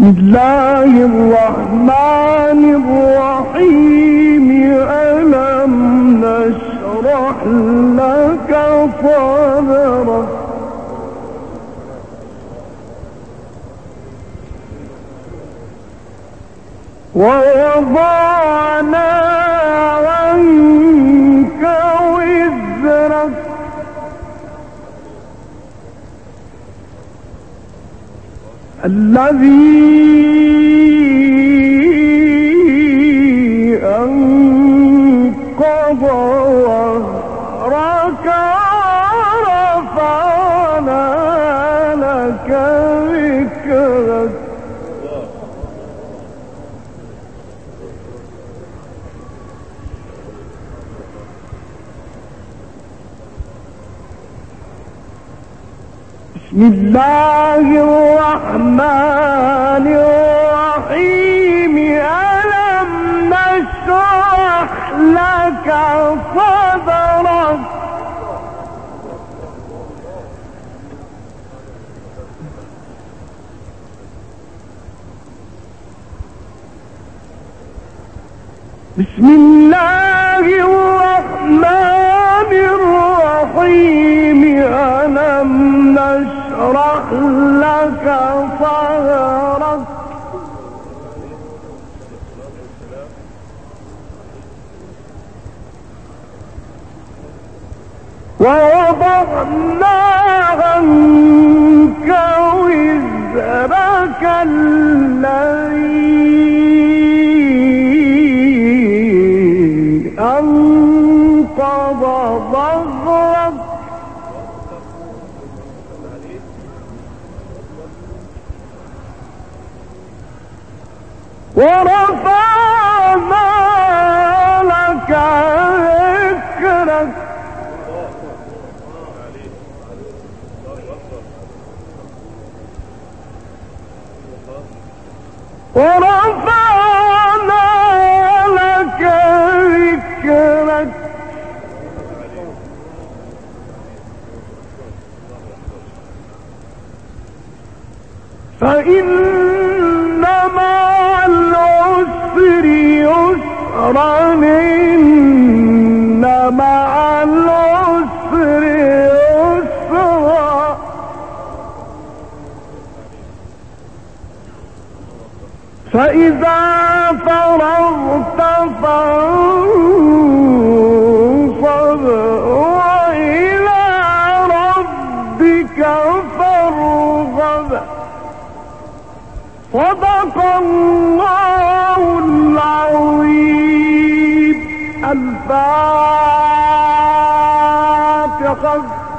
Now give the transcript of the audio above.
الله الرحمن الرحيم ألم نشرح لك صدرك ووضعنا عنك وزرك الذي أنقض ظهرك ورفعنا لك ذكرك بسم الله الرحمن الرحيم ألم نشرح لك صدرك بسم الله الرحمن الرحيم ألم نشرح لك صدرك ووضعنا عنك وزرك الذي أنقض ظهرك ورفعنا لك ذكرك ورفعنا لك ذكرك فإن مع العسر يسرا إن مع العسر يسرا فإذا فرغت فانصب وإلى ربك فارغب صدق الله العظيم. الفاتحة.